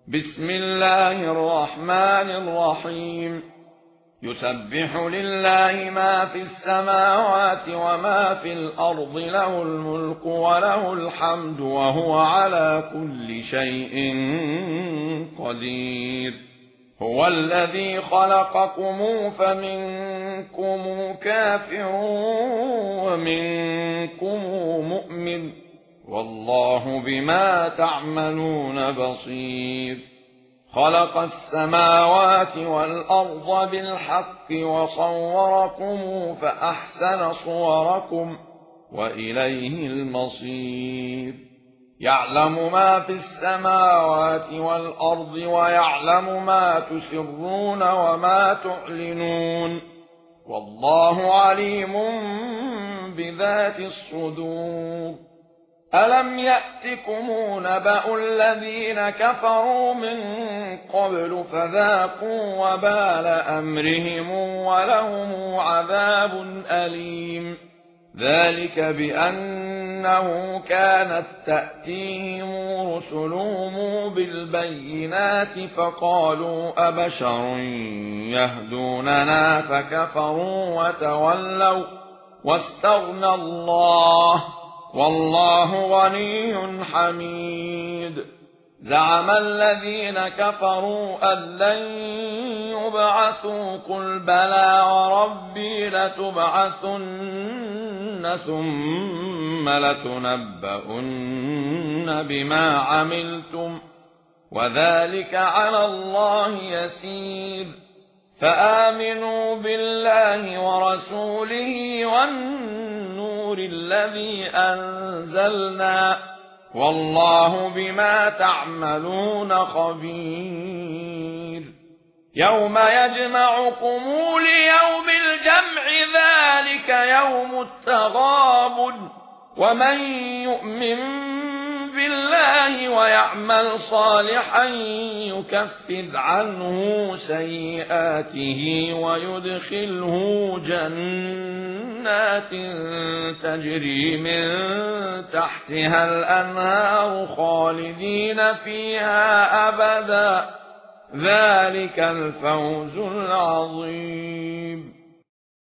بسم الله الرحمن الرحيم. يسبح لله ما في السماوات وما في الأرض، له الملك وله الحمد وهو على كل شيء قدير. هو الذي خلقكم فمنكم كافر ومنكم مؤمن، والله بما تعملون بصير. خلق السماوات والأرض بالحق وصوركم فأحسن صوركم وإليه المصير. يعلم ما في السماوات والأرض ويعلم ما تسرون وما تعلنون، والله عليم بذات الصدور. ألم يأتكم نبأ الذين كفروا من قبل فذاقوا وبال أمرهم ولهم عذاب أليم. ذلك بأنه كانت تأتيهم رسلهم بالبينات فقالوا أبشر يهدوننا فكفروا وتولوا واستغنى الله، والله غني حميد. زعم الذين كفروا أن لن يبعثوا، قل بلى وربي لتبعثن ثم لتنبؤن بما عملتم، وذلك على الله يسير. فآمنوا بالله ورسوله والنور الذي أنزلنا، والله بما تعملون خبير. يوم يجمعكم ليوم الجمع، ذلك يوم التغابن. ومن يؤمن بالله ويعمل صالحا يكفر عنه سيئاته ويدخله جنات تجري من تحتها الأنهار خالدين فيها أبدا، ذلك الفوز العظيم.